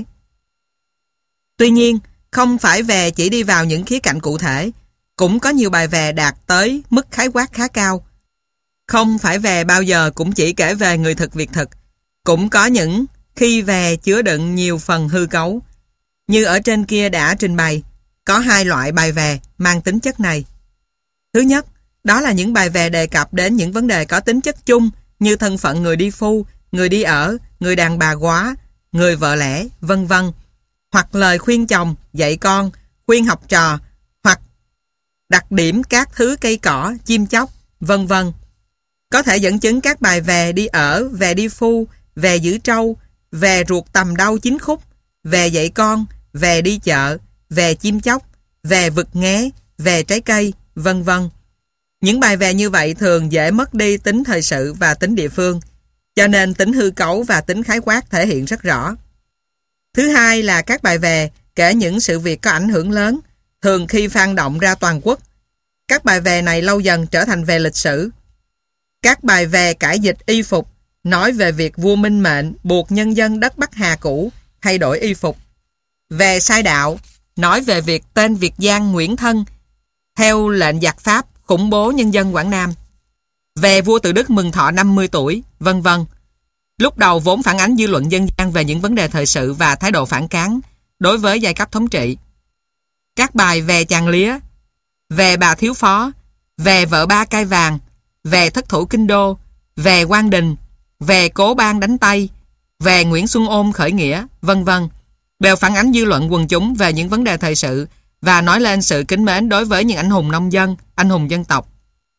Tuy nhiên, không phải về chỉ đi vào những khía cạnh cụ thể, cũng có nhiều bài về đạt tới mức khái quát khá cao. Không phải về bao giờ cũng chỉ kể về người thực việc thực, cũng có những khi về chứa đựng nhiều phần hư cấu. Như ở trên kia đã trình bày, có hai loại bài về mang tính chất này. Thứ nhất, đó là những bài về đề cập đến những vấn đề có tính chất chung như thân phận người đi phu, người đi ở, người đàn bà góa, người vợ lẽ, vân vân, hoặc lời khuyên chồng, dạy con, khuyên học trò, hoặc đặc điểm các thứ cây cỏ, chim chóc, vân vân. Có thể dẫn chứng các bài về đi ở, về đi phu, về giữ trâu, về ruột tầm đau chín khúc, về dạy con, về đi chợ, về chim chóc, về vực nghé, về trái cây, vân vân. Những bài về như vậy thường dễ mất đi tính thời sự và tính địa phương, cho nên tính hư cấu và tính khái quát thể hiện rất rõ. Thứ hai là các bài về kể những sự việc có ảnh hưởng lớn, thường khi phan động ra toàn quốc. Các bài về này lâu dần trở thành về lịch sử. Các bài về cải dịch y phục, nói về việc vua Minh Mệnh buộc nhân dân đất Bắc Hà cũ thay đổi y phục. Về sai đạo, nói về việc tên Việt Giang Nguyễn Thân theo lệnh giặc Pháp khủng bố nhân dân Quảng Nam. Về vua Tự Đức mừng thọ 50 tuổi, vân vân. Lúc đầu vốn phản ánh dư luận dân gian về những vấn đề thời sự và thái độ phản kháng đối với giai cấp thống trị. Các bài về chàng lía, về bà thiếu phó, về vợ ba cai vàng, về thất thủ kinh đô, về Quang Đình, về Cố Bang đánh Tây, về Nguyễn Xuân Ôn khởi nghĩa, vân vân, đều phản ánh dư luận quần chúng về những vấn đề thời sự và nói lên sự kính mến đối với những anh hùng nông dân, anh hùng dân tộc.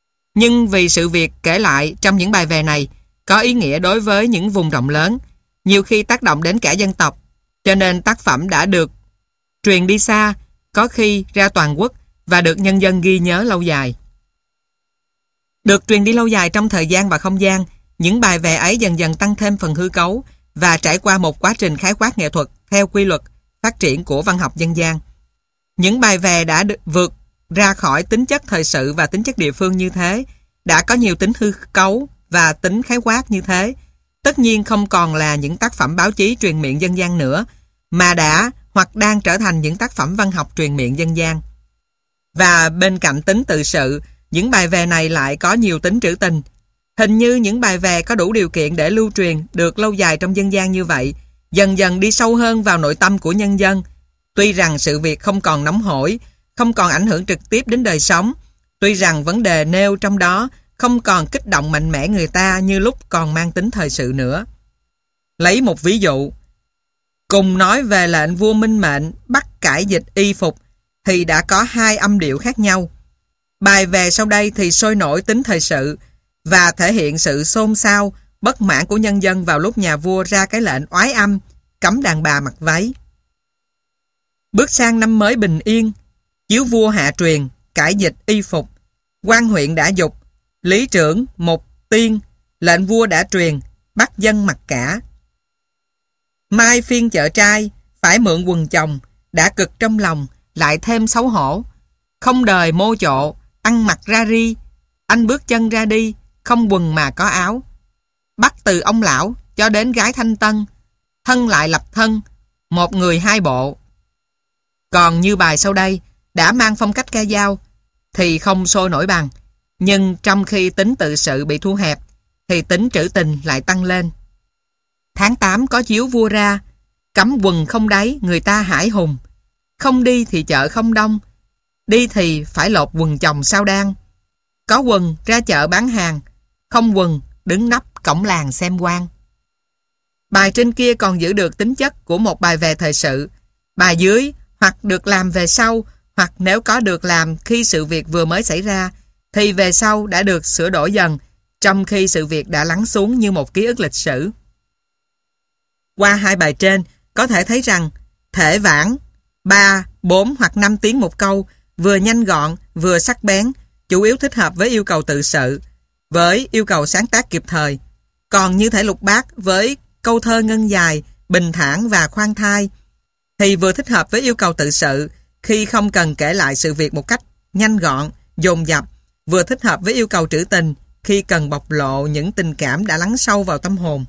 Nhưng vì sự việc kể lại trong những bài về này có ý nghĩa đối với những vùng rộng lớn, nhiều khi tác động đến cả dân tộc, cho nên tác phẩm đã được truyền đi xa, có khi ra toàn quốc và được nhân dân ghi nhớ lâu dài. Được truyền đi lâu dài trong thời gian và không gian, những bài về ấy dần dần tăng thêm phần hư cấu và trải qua một quá trình khái quát nghệ thuật theo quy luật phát triển của văn học dân gian. Những bài về đã vượt ra khỏi tính chất thời sự và tính chất địa phương như thế, đã có nhiều tính hư cấu và tính khái quát như thế, tất nhiên không còn là những tác phẩm báo chí truyền miệng dân gian nữa, mà đã hoặc đang trở thành những tác phẩm văn học truyền miệng dân gian. Và bên cạnh tính tự sự, những bài về này lại có nhiều tính trữ tình. Hình như những bài về có đủ điều kiện để lưu truyền được lâu dài trong dân gian như vậy, dần dần đi sâu hơn vào nội tâm của nhân dân. Tuy rằng sự việc không còn nóng hổi, không còn ảnh hưởng trực tiếp đến đời sống, tuy rằng vấn đề nêu trong đó không còn kích động mạnh mẽ người ta như lúc còn mang tính thời sự nữa. Lấy một ví dụ, Cùng nói về lệnh vua Minh Mệnh bắt cải dịch y phục thì đã có hai âm điệu khác nhau. Bài về sau đây thì sôi nổi tính thời sự và thể hiện sự xôn xao, bất mãn của nhân dân vào lúc nhà vua ra cái lệnh oái âm cấm đàn bà mặc váy. Bước sang năm mới bình yên, chiếu vua hạ truyền cải dịch y phục, quan huyện đã dục, lý trưởng một tiên, lệnh vua đã truyền bắt dân mặc cả. Mai phiên chợ trai phải mượn quần chồng, đã cực trong lòng lại thêm xấu hổ. Không đời mô chộ, ăn mặc ra ri, anh bước chân ra đi, không quần mà có áo. Bắt từ ông lão cho đến gái thanh tân, thân lại lập thân, một người hai bộ. Còn như bài sau đây đã mang phong cách ca dao thì không sôi nổi bằng, nhưng trong khi tính tự sự bị thu hẹp thì tính trữ tình lại tăng lên. Tháng 8 có chiếu vua ra, cấm quần không đáy người ta hải hùng, không đi thì chợ không đông, đi thì phải lột quần chồng sao đan. Có quần ra chợ bán hàng, không quần đứng nấp cổng làng xem quan. Bài trên kia còn giữ được tính chất của một bài về thời sự. Bài dưới hoặc được làm về sau, hoặc nếu có được làm khi sự việc vừa mới xảy ra, thì về sau đã được sửa đổi dần, trong khi sự việc đã lắng xuống như một ký ức lịch sử. Qua hai bài trên, có thể thấy rằng thể vãn 3, 4 hoặc 5 tiếng một câu, vừa nhanh gọn, vừa sắc bén, chủ yếu thích hợp với yêu cầu tự sự, với yêu cầu sáng tác kịp thời. Còn như thể lục bát với câu thơ ngân dài, bình thản và khoan thai, thì vừa thích hợp với yêu cầu tự sự khi không cần kể lại sự việc một cách nhanh gọn, dồn dập, vừa thích hợp với yêu cầu trữ tình khi cần bộc lộ những tình cảm đã lắng sâu vào tâm hồn.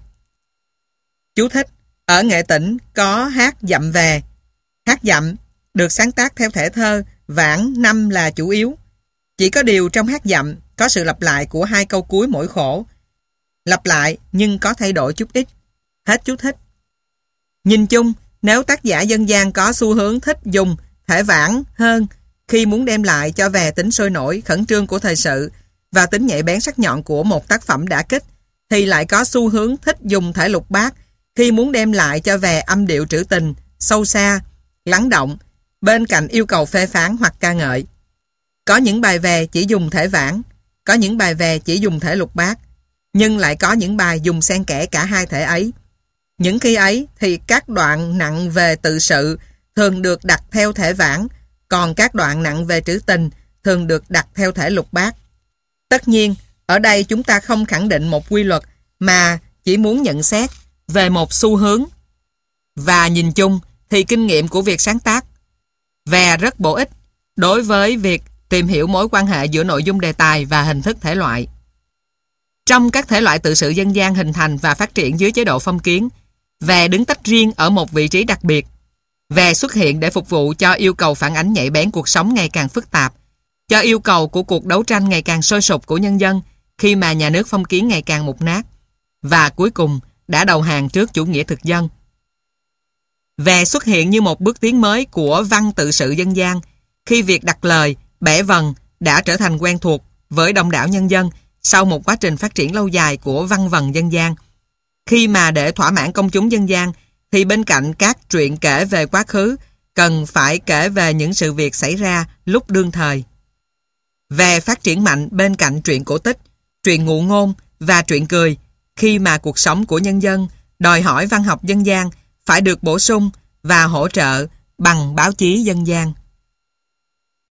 Chú thích: ở Nghệ Tĩnh có hát dặm về. Hát dặm được sáng tác theo thể thơ, vãn năm là chủ yếu. Chỉ có điều trong hát dặm có sự lặp lại của hai câu cuối mỗi khổ. Lặp lại nhưng có thay đổi chút ít. Hết chú thích. Nhìn chung, nếu tác giả dân gian có xu hướng thích dùng thể vãn hơn khi muốn đem lại cho về tính sôi nổi, khẩn trương của thời sự và tính nhạy bén sắc nhọn của một tác phẩm đã kích, thì lại có xu hướng thích dùng thể lục bát khi muốn đem lại cho về âm điệu trữ tình, sâu xa, lắng động, bên cạnh yêu cầu phê phán hoặc ca ngợi. Có những bài về chỉ dùng thể vãn, có những bài về chỉ dùng thể lục bát, nhưng lại có những bài dùng xen kẽ cả hai thể ấy. Những khi ấy thì các đoạn nặng về tự sự thường được đặt theo thể vãn, còn các đoạn nặng về trữ tình thường được đặt theo thể lục bát. Tất nhiên, ở đây chúng ta không khẳng định một quy luật mà chỉ muốn nhận xét về một xu hướng. Và nhìn chung thì kinh nghiệm của việc sáng tác về rất bổ ích đối với việc tìm hiểu mối quan hệ giữa nội dung đề tài và hình thức thể loại. Trong các thể loại tự sự dân gian hình thành và phát triển dưới chế độ phong kiến, về đứng tách riêng ở một vị trí đặc biệt. Về xuất hiện để phục vụ cho yêu cầu phản ánh nhạy bén cuộc sống ngày càng phức tạp, cho yêu cầu của cuộc đấu tranh ngày càng sôi sục của nhân dân khi mà nhà nước phong kiến ngày càng mục nát, và cuối cùng đã đầu hàng trước chủ nghĩa thực dân. Về xuất hiện như một bước tiến mới của văn tự sự dân gian khi việc đặt lời, bẻ vần đã trở thành quen thuộc với đông đảo nhân dân sau một quá trình phát triển lâu dài của văn vần dân gian. Khi mà để thỏa mãn công chúng dân gian thì bên cạnh các truyện kể về quá khứ cần phải kể về những sự việc xảy ra lúc đương thời. Về phát triển mạnh bên cạnh truyện cổ tích, truyện ngụ ngôn và truyện cười khi mà cuộc sống của nhân dân đòi hỏi văn học dân gian phải được bổ sung và hỗ trợ bằng báo chí dân gian.